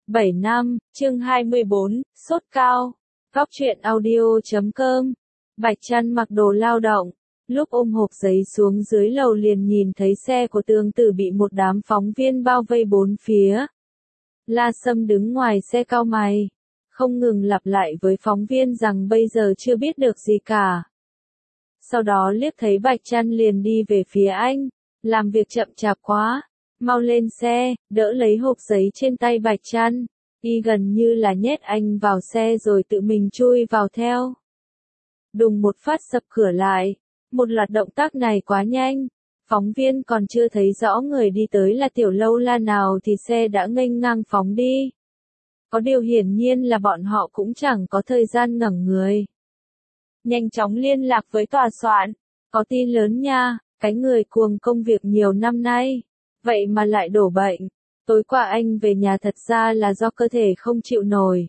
7 năm, chương 24, sốt cao. Góc truyện audio.com. Bạch Trăn mặc đồ lao động, lúc ôm hộp giấy xuống dưới lầu liền nhìn thấy xe của Tương Tử bị một đám phóng viên bao vây bốn phía. La Sâm đứng ngoài xe cau mày, không ngừng lặp lại với phóng viên rằng bây giờ chưa biết được gì cả. Sau đó liếc thấy Bạch Trăn liền đi về phía anh, làm việc chậm chạp quá, mau lên xe, đỡ lấy hộp giấy trên tay Bạch Trăn, y gần như là nhét anh vào xe rồi tự mình chui vào theo. Đùng một phát sập cửa lại, một loạt động tác này quá nhanh, phóng viên còn chưa thấy rõ người đi tới là Tiểu Lâu La nào thì xe đã nghênh ngang phóng đi. Có điều hiển nhiên là bọn họ cũng chẳng có thời gian ngẩng người. Nhanh chóng liên lạc với tòa soạn, có tin lớn nha, cái người cuồng công việc nhiều năm nay, vậy mà lại đổ bệnh. Tối qua anh về nhà thật ra là do cơ thể không chịu nổi.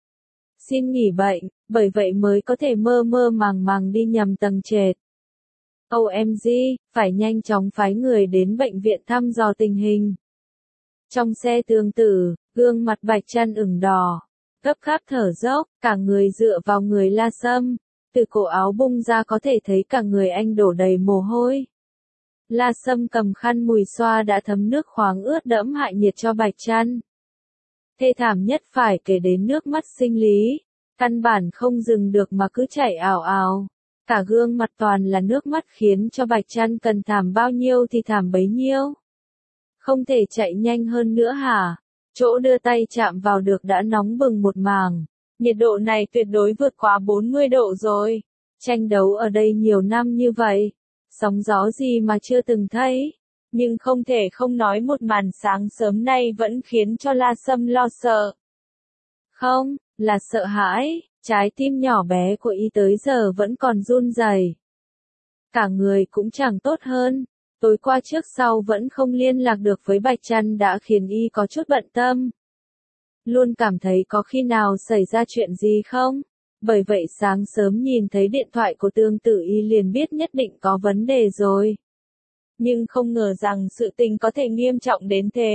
Xin nghỉ bệnh, bởi vậy mới có thể mơ mơ màng màng đi nhầm tầng trệt. OMG, phải nhanh chóng phái người đến bệnh viện thăm dò tình hình. Trong xe Tương Tử, gương mặt Bạch Trăn ửng đỏ, gấp gáp thở dốc, cả người dựa vào người La Sâm, từ cổ áo bung ra có thể thấy cả người anh đổ đầy mồ hôi. La Sâm cầm khăn mùi xoa đã thấm nước khoáng ướt đẫm hại nhiệt cho Bạch Trăn. Thê thảm nhất phải kể đến nước mắt sinh lý, căn bản không dừng được mà cứ chảy ào ào. Cả gương mặt toàn là nước mắt khiến cho Bạch Trăn cần thảm bao nhiêu thì thảm bấy nhiêu. Không thể chạy nhanh hơn nữa hả? Chỗ đưa tay chạm vào được đã nóng bừng một màng. Nhiệt độ này tuyệt đối vượt quá 40 độ rồi. Tranh đấu ở đây nhiều năm như vậy, sóng gió gì mà chưa từng thấy. Nhưng không thể không nói một màn sáng sớm nay vẫn khiến cho La Sâm lo sợ. Không, là sợ hãi, trái tim nhỏ bé của y tới giờ vẫn còn run rẩy. Cả người cũng chẳng tốt hơn, tối qua trước sau vẫn không liên lạc được với Bạch Trăn đã khiến y có chút bận tâm. Luôn cảm thấy có khi nào xảy ra chuyện gì không? Bởi vậy sáng sớm nhìn thấy điện thoại của Tương Tử y liền biết nhất định có vấn đề rồi. Nhưng không ngờ rằng sự tình có thể nghiêm trọng đến thế.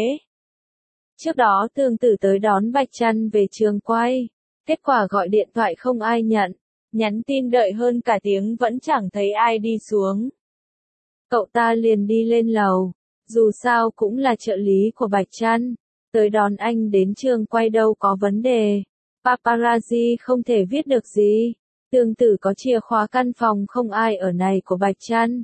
Trước đó Tương Tử tới đón Bạch Trăn về trường quay, kết quả gọi điện thoại không ai nhận, nhắn tin đợi hơn cả tiếng vẫn chẳng thấy ai đi xuống. Cậu ta liền đi lên lầu, dù sao cũng là trợ lý của Bạch Trăn, tới đón anh đến trường quay đâu có vấn đề. Paparazzi không thể viết được gì. Tương Tử có chìa khóa căn phòng không ai ở này của Bạch Trăn.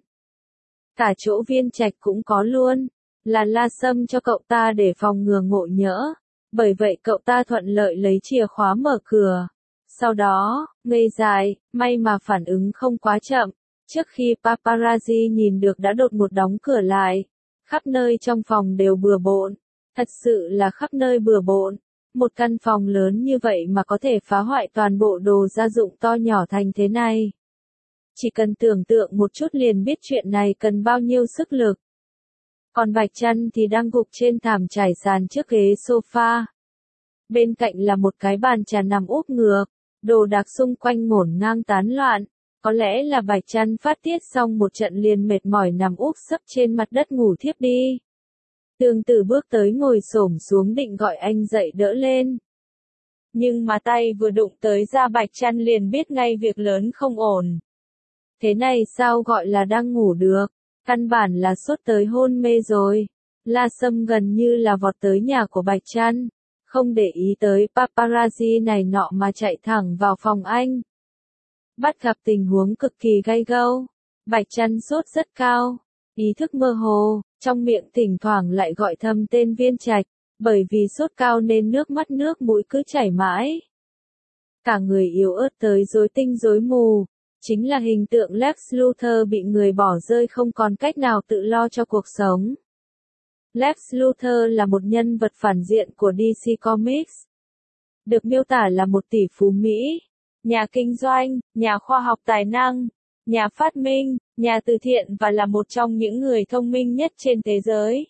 Cả chỗ Viên Trạch cũng có luôn, là La Sâm cho cậu ta để phòng ngừa ngộ nhỡ. Bởi vậy cậu ta thuận lợi lấy chìa khóa mở cửa. Sau đó, ngây dại, may mà phản ứng không quá chậm. Trước khi paparazzi nhìn được đã đột ngột đóng cửa lại. Khắp nơi trong phòng đều bừa bộn. Thật sự là khắp nơi bừa bộn. Một căn phòng lớn như vậy mà có thể phá hoại toàn bộ đồ gia dụng to nhỏ thành thế này. Chỉ cần tưởng tượng một chút liền biết chuyện này cần bao nhiêu sức lực. Còn Bạch Trăn thì đang gục trên thảm trải sàn trước ghế sofa. Bên cạnh là một cái bàn trà nằm úp ngược, đồ đạc xung quanh ngổn ngang tán loạn. Có lẽ là Bạch Trăn phát tiết xong một trận liền mệt mỏi nằm úp sấp trên mặt đất ngủ thiếp đi. Tương Tử bước tới ngồi xổm xuống định gọi anh dậy đỡ lên. Nhưng mà tay vừa đụng tới da Bạch Trăn liền biết ngay việc lớn không ổn. Thế này sao gọi là đang ngủ được, căn bản là sốt tới hôn mê rồi. La Sâm gần như là vọt tới nhà của Bạch Trăn, không để ý tới paparazzi này nọ mà chạy thẳng vào phòng anh. Bắt gặp tình huống cực kỳ gay gâu, Bạch Trăn sốt rất cao, ý thức mơ hồ, trong miệng thỉnh thoảng lại gọi thầm tên Viên Trạch, bởi vì sốt cao nên nước mắt nước mũi cứ chảy mãi. Cả người yếu ớt tới rối tinh rối mù, chính là hình tượng Lex Luthor bị người bỏ rơi không còn cách nào tự lo cho cuộc sống. Lex Luthor là một nhân vật phản diện của DC Comics. Được miêu tả là một tỷ phú Mỹ, nhà kinh doanh, nhà khoa học tài năng, nhà phát minh, nhà từ thiện và là một trong những người thông minh nhất trên thế giới.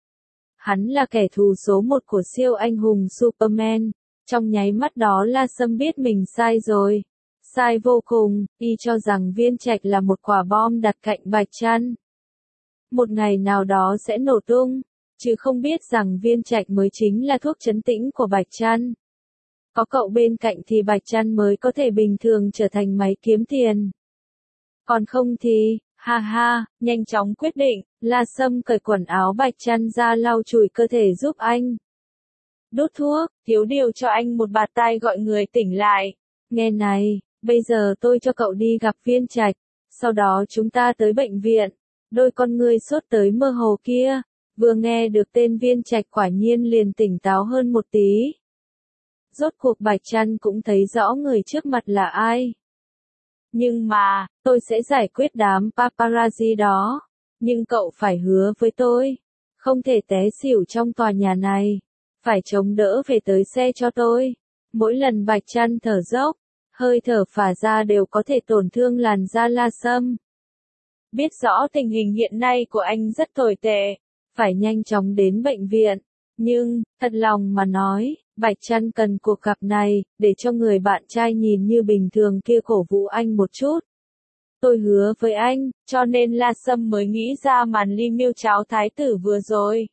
Hắn là kẻ thù số một của siêu anh hùng Superman. Trong nháy mắt đó La Sâm biết mình sai rồi. Sai vô cùng, y cho rằng Viên Trạch là một quả bom đặt cạnh Bạch Trăn. Một ngày nào đó sẽ nổ tung. chứ không biết rằng viên trạch mới chính là thuốc trấn tĩnh của Bạch Trăn. Có cậu bên cạnh thì Bạch Trăn mới có thể bình thường trở thành máy kiếm tiền. Còn không thì, ha ha, nhanh chóng quyết định, La Sâm cởi quần áo Bạch Trăn ra lau chùi cơ thể giúp anh. Đốt thuốc, thiếu điều cho anh một bạt tai gọi người tỉnh lại. Nghe này, bây giờ tôi cho cậu đi gặp viên trạch, sau đó chúng ta tới bệnh viện. Đôi con ngươi sốt tới mơ hồ kia, vừa nghe được tên viên trạch quả nhiên liền tỉnh táo hơn một tí. Rốt cuộc Bạch Trăn cũng thấy rõ người trước mặt là ai. Nhưng mà, tôi sẽ giải quyết đám paparazzi đó. Nhưng cậu phải hứa với tôi, không thể té xỉu trong tòa nhà này. Phải chống đỡ về tới xe cho tôi. Mỗi lần Bạch Trăn thở dốc, hơi thở phả ra đều có thể tổn thương làn da La Sâm. Biết rõ tình hình hiện nay của anh rất tồi tệ, phải nhanh chóng đến bệnh viện. Nhưng, thật lòng mà nói, Bạch Trăn cần cuộc gặp này, để cho người bạn trai nhìn như bình thường kia cổ vũ anh một chút. Tôi hứa với anh, cho nên La Sâm mới nghĩ ra màn ly miêu cháo thái tử vừa rồi.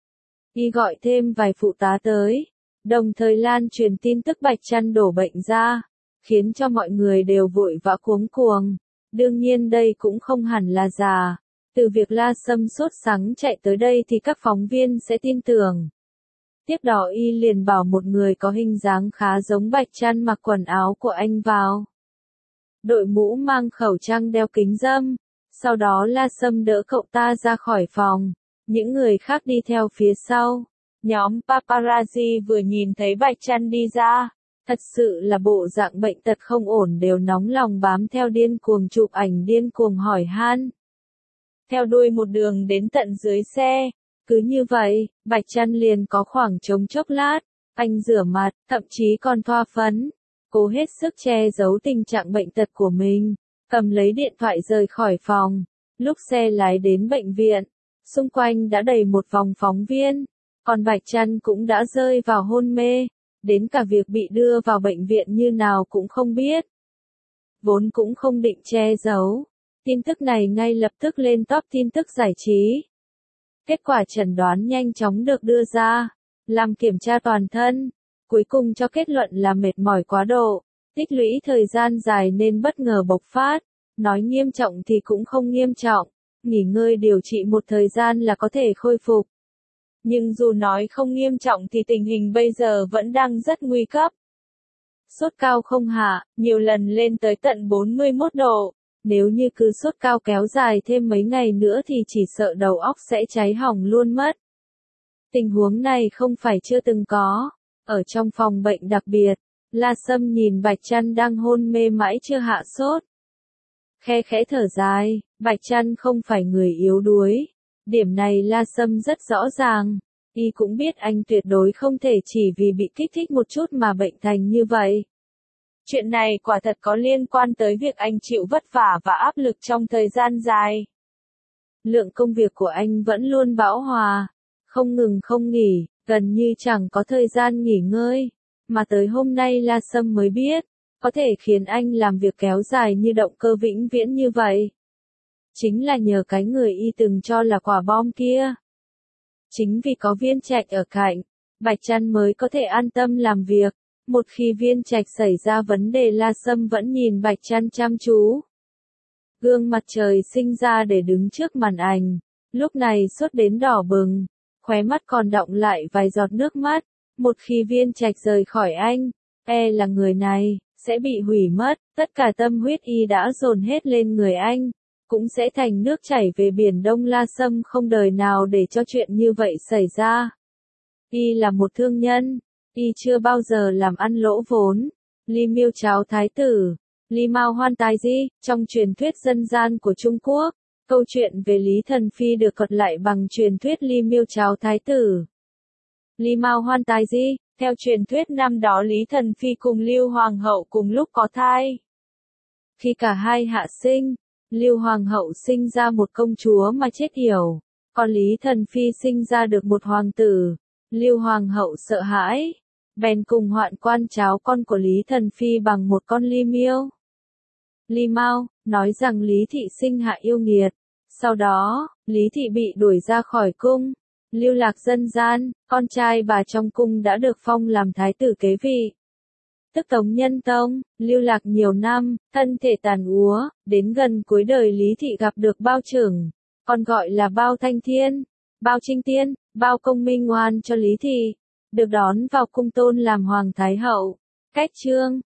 Y gọi thêm vài phụ tá tới, đồng thời lan truyền tin tức Bạch Trăn đổ bệnh ra, khiến cho mọi người đều vội vã cuống cuồng. Đương nhiên đây cũng không hẳn là giả. Từ việc La Sâm sốt sắng chạy tới đây thì các phóng viên sẽ tin tưởng. Tiếp đó y liền bảo một người có hình dáng khá giống Bạch Trăn mặc quần áo của anh vào. Đội mũ mang khẩu trang đeo kính râm. Sau đó La Sâm đỡ cậu ta ra khỏi phòng. Những người khác đi theo phía sau. Nhóm paparazzi vừa nhìn thấy Bạch Trăn đi ra. Thật sự là bộ dạng bệnh tật không ổn đều nóng lòng bám theo điên cuồng chụp ảnh điên cuồng hỏi han. Theo đuôi một đường đến tận dưới xe. Cứ như vậy, Bạch Trăn liền có khoảng trống chốc lát. Anh rửa mặt, thậm chí còn thoa phấn. Cố hết sức che giấu tình trạng bệnh tật của mình. Cầm lấy điện thoại rời khỏi phòng. Lúc xe lái đến bệnh viện, xung quanh đã đầy một vòng phóng viên. Còn Bạch Trăn cũng đã rơi vào hôn mê. Đến cả việc bị đưa vào bệnh viện như nào cũng không biết. Vốn cũng không định che giấu. Tin tức này ngay lập tức lên top tin tức giải trí. Kết quả chẩn đoán nhanh chóng được đưa ra. Làm kiểm tra toàn thân. Cuối cùng cho kết luận là mệt mỏi quá độ. Tích lũy thời gian dài nên bất ngờ bộc phát. Nói nghiêm trọng thì cũng không nghiêm trọng. Nghỉ ngơi điều trị một thời gian là có thể khôi phục. Nhưng dù nói không nghiêm trọng thì tình hình bây giờ vẫn đang rất nguy cấp. Sốt cao không hạ, nhiều lần lên tới tận 41 độ. Nếu như cứ sốt cao kéo dài thêm mấy ngày nữa thì chỉ sợ đầu óc sẽ cháy hỏng luôn mất. Tình huống này không phải chưa từng có. Ở trong phòng bệnh đặc biệt, La Sâm nhìn Bạch Trăn đang hôn mê mãi chưa hạ sốt. Khe khẽ thở dài, Bạch Trăn không phải người yếu đuối. Điểm này La Sâm rất rõ ràng. Y cũng biết anh tuyệt đối không thể chỉ vì bị kích thích một chút mà bệnh thành như vậy. Chuyện này quả thật có liên quan tới việc anh chịu vất vả và áp lực trong thời gian dài. Lượng công việc của anh vẫn luôn bão hòa, không ngừng không nghỉ, gần như chẳng có thời gian nghỉ ngơi. Mà tới hôm nay La Sâm mới biết, có thể khiến anh làm việc kéo dài như động cơ vĩnh viễn như vậy. Chính là nhờ cái người y từng cho là quả bom kia. Chính vì có viên trạch ở cạnh, Bạch Trăn mới có thể an tâm làm việc. Một khi viên trạch xảy ra vấn đề La Sâm vẫn nhìn Bạch Trăn chăm chú. Gương mặt trời sinh ra để đứng trước màn ảnh. Lúc này sốt đến đỏ bừng, khóe mắt còn đọng lại vài giọt nước mắt. Một khi viên trạch rời khỏi anh, là người này, sẽ bị hủy mất. Tất cả tâm huyết y đã dồn hết lên người anh. Cũng sẽ thành nước chảy về biển Đông. La Sâm không đời nào để cho chuyện như vậy xảy ra. Y là một thương nhân, y chưa bao giờ làm ăn lỗ vốn. Ly miêu cháo thái tử, Ly Mao Hoan Tài Di, trong truyền thuyết dân gian của Trung Quốc, câu chuyện về Lý Thần Phi được thuật lại bằng truyền thuyết Ly miêu cháo thái tử. Ly Mao Hoan Tài Di, theo truyền thuyết năm đó Lý Thần Phi cùng Lưu Hoàng hậu cùng lúc có thai. Khi cả hai hạ sinh, Lưu Hoàng hậu sinh ra một công chúa mà chết yểu, còn Lý Thần Phi sinh ra được một hoàng tử. Lưu Hoàng hậu sợ hãi, bèn cùng hoạn quan cháo con của Lý Thần Phi bằng một con ly miêu. Ly Mao, nói rằng Lý Thị sinh hạ yêu nghiệt. Sau đó, Lý Thị bị đuổi ra khỏi cung. Lưu Lạc dân gian, con trai bà trong cung đã được phong làm thái tử kế vị. Tức Tống Nhân Tông, lưu lạc nhiều năm, thân thể tàn úa, đến gần cuối đời Lý Thị gặp được Bao Trưởng, còn gọi là Bao Thanh Thiên, Bao Trinh Tiên, Bao Công Minh oan cho Lý Thị, được đón vào cung tôn làm Hoàng Thái Hậu. Cách chương